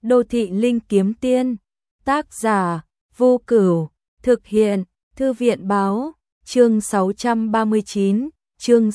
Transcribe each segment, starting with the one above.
Đô thị linh kiếm tiên, tác giả, Vô Cửu, thực hiện, Thư viện báo, chương 639, chương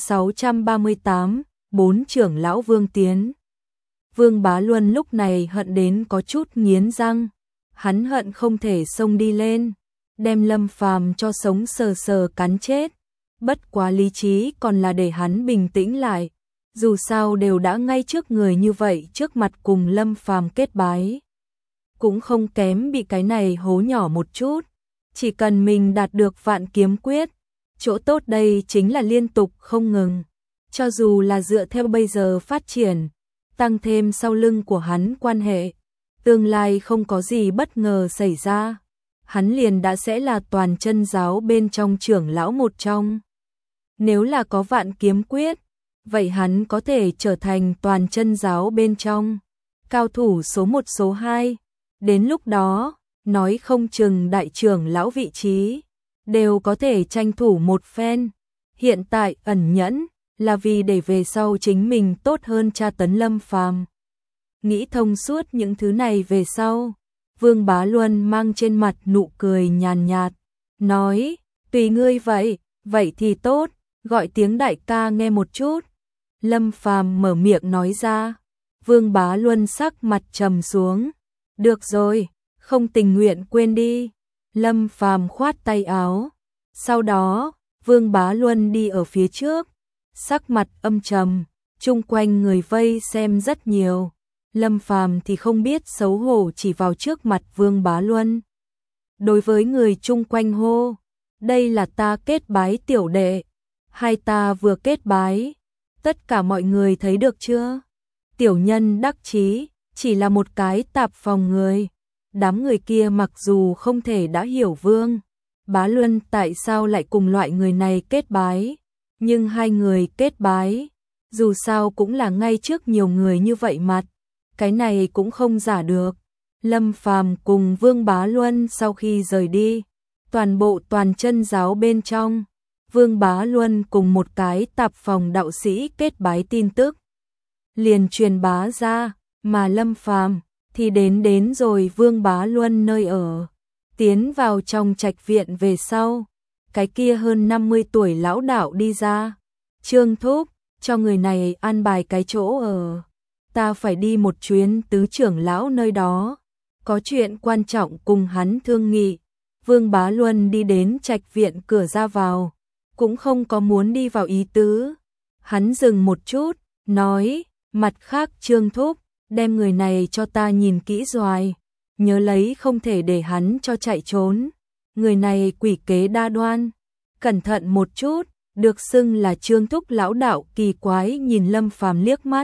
638, 4 trưởng lão Vương Tiến. Vương Bá Luân lúc này hận đến có chút nghiến răng, hắn hận không thể xông đi lên, đem Lâm Phàm cho sống sờ sờ cắn chết. Bất quá lý trí còn là để hắn bình tĩnh lại, dù sao đều đã ngay trước người như vậy, trước mặt cùng Lâm Phàm kết bái, cũng không kém bị cái này hố nhỏ một chút. Chỉ cần mình đạt được Vạn Kiếm Quyết, chỗ tốt đây chính là liên tục không ngừng. Cho dù là dựa theo bây giờ phát triển, tăng thêm sau lưng của hắn quan hệ, tương lai không có gì bất ngờ xảy ra, hắn liền đã sẽ là toàn chân giáo bên trong trưởng lão một trong. Nếu là có Vạn Kiếm Quyết, vậy hắn có thể trở thành toàn chân giáo bên trong cao thủ số 1 số 2. Đến lúc đó, nói không chừng đại trưởng lão vị trí đều có thể tranh thủ một phen. Hiện tại ẩn nhẫn là vì để về sau chính mình tốt hơn tra tấn Lâm Phàm. Nghĩ thông suốt những thứ này về sau, Vương Bá Luân mang trên mặt nụ cười nhàn nhạt, nói, tùy ngươi vậy, vậy thì tốt, gọi tiếng đại ca nghe một chút. Lâm Phàm mở miệng nói ra, Vương Bá Luân sắc mặt trầm xuống, được rồi, không tình nguyện quên đi. Lâm Phàm khoát tay áo, sau đó, Vương Bá Luân đi ở phía trước, sắc mặt âm trầm, chung quanh người vây xem rất nhiều. Lâm Phàm thì không biết xấu hổ chỉ vào trước mặt Vương Bá Luân. Đối với người chung quanh hô, đây là ta kết bái tiểu đệ, hai ta vừa kết bái, tất cả mọi người thấy được chưa? Tiểu nhân đắc chí, chỉ là một cái tạp phòng người. Đám người kia mặc dù không thể đã hiểu Vương Bá Luân tại sao lại cùng loại người này kết bái, nhưng hai người kết bái, dù sao cũng là ngay trước nhiều người như vậy mặt, cái này cũng không giả được. Lâm Phàm cùng Vương Bá Luân sau khi rời đi, toàn bộ toàn chân giáo bên trong, Vương Bá Luân cùng một cái tạp phòng đạo sĩ kết bái tin tức liền truyền bá ra, mà Lâm Phàm thì đến rồi Vương Bá Luân nơi ở. Tiến vào trong trạch viện về sau, cái kia hơn 50 tuổi lão đạo đi ra, Trương thúc, cho người này an bài cái chỗ ở, ta phải đi một chuyến tứ trưởng lão nơi đó, có chuyện quan trọng cùng hắn thương nghị. Vương Bá Luân đi đến trạch viện cửa ra vào, cũng không có muốn đi vào ý tứ. Hắn dừng một chút, nói, mặt khác Trương thúc, đem người này cho ta nhìn kỹ rồi, nhớ lấy không thể để hắn cho chạy trốn. Người này quỷ kế đa đoan, cẩn thận một chút. Được xưng là Trương thúc lão đạo kỳ quái nhìn Lâm Phàm liếc mắt.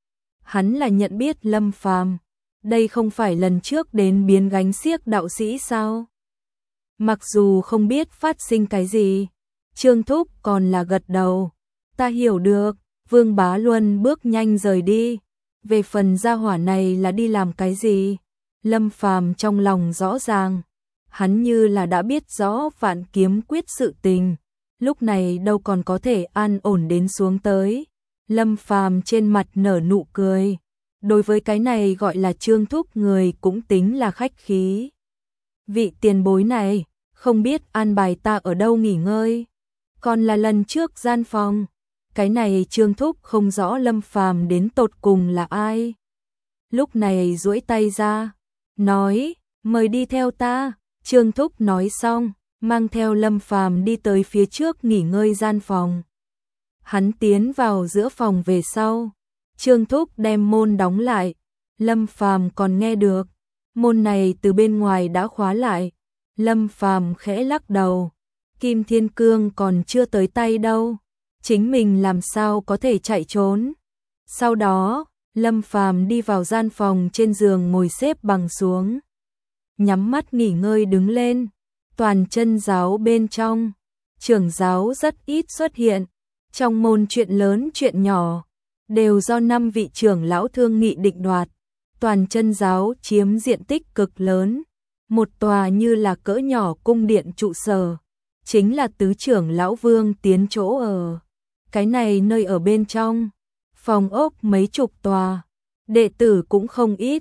Hắn là nhận biết Lâm Phàm, đây không phải lần trước đến biến gánh xiếc đạo sĩ sao? Mặc dù không biết phát sinh cái gì, Trương thúc còn là gật đầu. Ta hiểu được. Vương Bá Luân bước nhanh rời đi. Về phần gia hỏa này là đi làm cái gì, Lâm Phàm trong lòng rõ ràng, hắn như là đã biết rõ Vạn Kiếm Quyết sự tình, lúc này đâu còn có thể an ổn đến xuống tới. Lâm Phàm trên mặt nở nụ cười, đối với cái này gọi là Trương thúc người cũng tính là khách khí. Vị tiền bối này, không biết an bài ta ở đâu nghỉ ngơi, còn là lần trước gian phòng. Cái này Trương thúc không rõ Lâm Phàm đến tột cùng là ai. Lúc này duỗi tay ra, nói, mời đi theo ta. Trương thúc nói xong, mang theo Lâm Phàm đi tới phía trước nghỉ ngơi gian phòng. Hắn tiến vào giữa phòng về sau, Trương thúc đem môn đóng lại. Lâm Phàm còn nghe được, môn này từ bên ngoài đã khóa lại. Lâm Phàm khẽ lắc đầu, Kim Thiên Cương còn chưa tới tay đâu, chính mình làm sao có thể chạy trốn. Sau đó, Lâm Phàm đi vào gian phòng, trên giường ngồi xếp bằng xuống, nhắm mắt nghỉ ngơi đứng lên. Toàn chân giáo bên trong, trưởng giáo rất ít xuất hiện, trong môn chuyện lớn chuyện nhỏ đều do 5 vị trưởng lão thương nghị định đoạt. Toàn chân giáo chiếm diện tích cực lớn, một tòa như là cỡ nhỏ cung điện trụ sở, chính là tứ trưởng lão Vương Tiến chỗ ở. Cái này nơi ở bên trong, phòng ốc mấy chục tòa, đệ tử cũng không ít,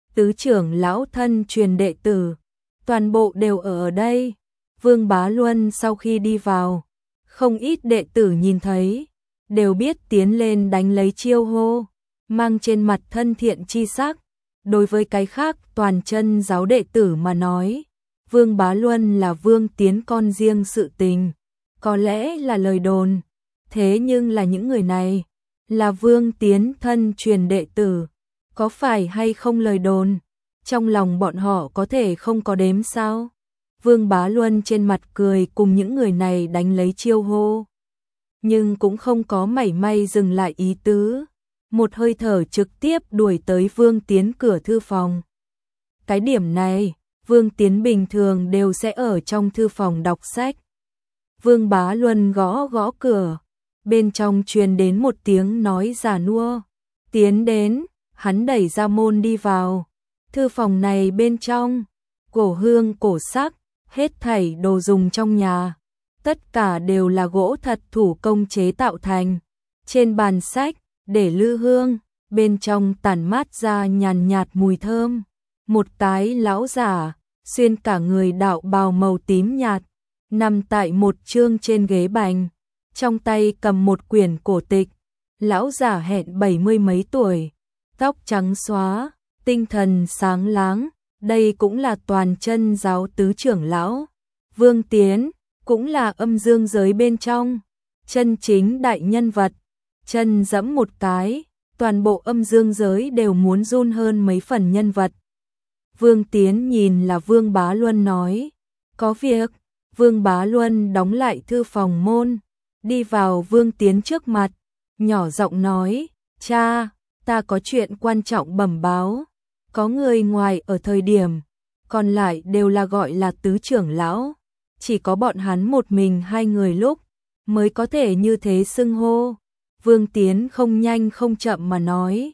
tứ trưởng lão thân truyền đệ tử, toàn bộ đều ở đây. Vương Bá Luân sau khi đi vào, không ít đệ tử nhìn thấy, đều biết tiến lên đánh lấy chiêu hô, mang trên mặt thân thiện chi sắc. Đối với cái khác toàn chân giáo đệ tử mà nói, Vương Bá Luân là Vương Tiến con riêng sự tình, có lẽ là lời đồn, thế nhưng là những người này, là Vương Tiến thân truyền đệ tử, có phải hay không lời đồn, trong lòng bọn họ có thể không có đếm sao? Vương Bá Luân trên mặt cười cùng những người này đánh lấy chiêu hô, nhưng cũng không có mảy may dừng lại ý tứ, một hơi thở trực tiếp đuổi tới Vương Tiến cửa thư phòng. Cái điểm này, Vương Tiến bình thường đều sẽ ở trong thư phòng đọc sách. Vương Bá Luân gõ gõ cửa, bên trong truyền đến một tiếng nói già nua, tiến đến, hắn đẩy ra môn đi vào. Thư phòng này bên trong, cổ hương cổ sắc, hết thảy đồ dùng trong nhà, tất cả đều là gỗ thật thủ công chế tạo thành. Trên bàn sách, để lư hương, bên trong tản mát ra nhàn nhạt mùi thơm. Một cái lão giả, xuyên cả người đạo bào màu tím nhạt, nằm tại một chương trên ghế bành, trong tay cầm một quyển cổ tịch. Lão giả hẹn 70 mấy tuổi, tóc trắng xóa, tinh thần sáng láng, đây cũng là toàn chân giáo tứ trưởng lão. Vương Tiến, cũng là âm dương giới bên trong, chân chính đại nhân vật, chân dẫm một cái, toàn bộ âm dương giới đều muốn run hơn mấy phần nhân vật. Vương Tiến nhìn là Vương Bá Luân nói, có việc. Vương Bá Luân đóng lại thư phòng môn, đi vào Vương Tiến trước mặt, nhỏ giọng nói, cha, ta có chuyện quan trọng bẩm báo, có người ngoài ở thời điểm, còn lại đều là gọi là tứ trưởng lão, chỉ có bọn hắn một mình hai người lúc, mới có thể như thế xưng hô. Vương Tiến không nhanh không chậm mà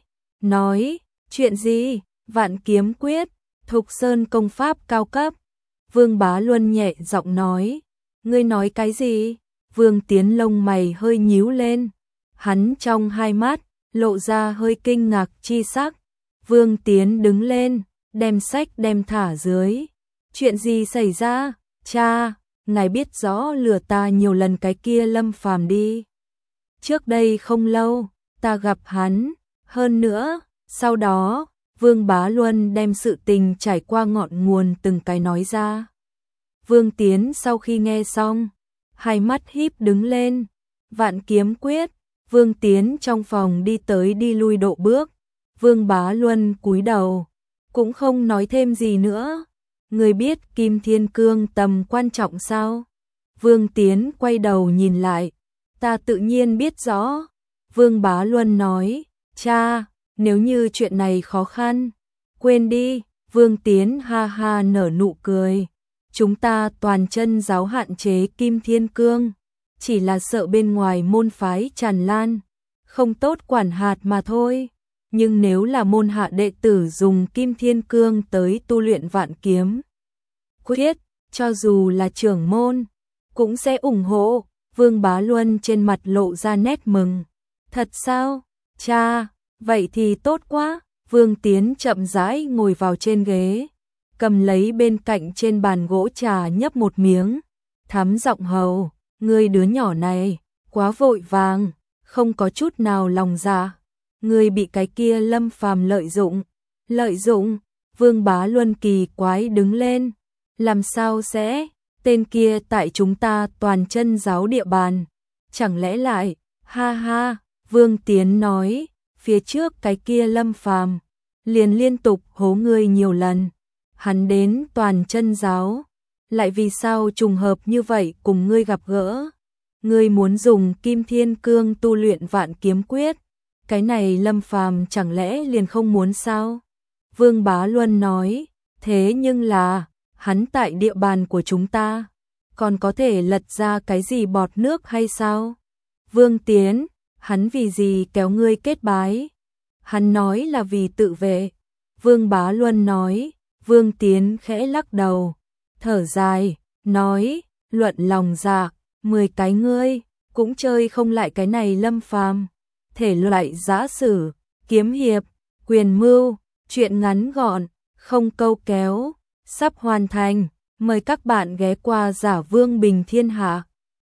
nói, chuyện gì, Vạn Kiếm Quyết, Thục Sơn công pháp cao cấp. Vương Bá Luân nhẹ giọng nói, ngươi nói cái gì? Vương Tiến lông mày hơi nhíu lên, hắn trong hai mắt, lộ ra hơi kinh ngạc chi sắc. Vương Tiến đứng lên, đem sách đem thả dưới. Chuyện gì xảy ra? Cha, ngài biết rõ lừa ta nhiều lần cái kia Lâm Phàm đi. Trước đây không lâu, ta gặp hắn, hơn nữa, sau đó, Vương Bá Luân đem sự tình trải qua ngọn nguồn từng cái nói ra. Vương Tiến sau khi nghe xong, hai mắt híp đứng lên, Vạn Kiếm Quyết. Vương Tiến trong phòng đi tới đi lui độ bước, Vương Bá Luân cúi đầu, cũng không nói thêm gì nữa. Người biết Kim Thiên Cương tầm quan trọng sao? Vương Tiến quay đầu nhìn lại, ta tự nhiên biết rõ. Vương Bá Luân nói, cha, nếu như chuyện này khó khăn, quên đi. Vương Tiến ha ha nở nụ cười, chúng ta toàn chân giáo hạn chế Kim Thiên Cương, chỉ là sợ bên ngoài môn phái tràn lan, không tốt quản hạt mà thôi. Nhưng nếu là môn hạ đệ tử dùng Kim Thiên Cương tới tu luyện Vạn Kiếm Quyết, cho dù là trưởng môn, cũng sẽ ủng hộ. Vương Bá Luân trên mặt lộ ra nét mừng. Thật sao, cha, vậy thì tốt quá. Vương Tiến chậm rãi ngồi vào trên ghế, cầm lấy bên cạnh trên bàn gỗ trà nhấp một miếng, thắm giọng hầu, ngươi đứa nhỏ này, quá vội vàng, không có chút nào lòng dạ. Ngươi bị cái kia Lâm Phàm lợi dụng. Lợi dụng? Vương Bá Luân kỳ quái đứng lên. Làm sao sẽ? Tên kia tại chúng ta toàn chân giáo địa bàn. Chẳng lẽ lại? Ha ha, Vương Tiến nói, phía trước cái kia Lâm Phàm liền liên tục hố ngươi nhiều lần. Hắn đến toàn chân giáo, lại vì sao trùng hợp như vậy cùng ngươi gặp gỡ? Ngươi muốn dùng Kim Thiên Cương tu luyện Vạn Kiếm Quyết, cái này Lâm Phàm chẳng lẽ liền không muốn sao? Vương Bá Luân nói, thế nhưng là, hắn tại địa bàn của chúng ta, còn có thể lật ra cái gì bọt nước hay sao? Vương Tiến, hắn vì gì kéo ngươi kết bái? Hắn nói là vì tự vệ. Vương Bá Luân nói. Vương Tiến khẽ lắc đầu, thở dài, nói, luận lòng dạ, 10 cái ngươi, cũng chơi không lại cái này Lâm Phàm. Thể loại giã sử, kiếm hiệp, quyền mưu, Chuyện ngắn gọn, không câu kéo, sắp hoàn thành. Mời các bạn ghé qua Giả Vương Bình Thiên Hạ.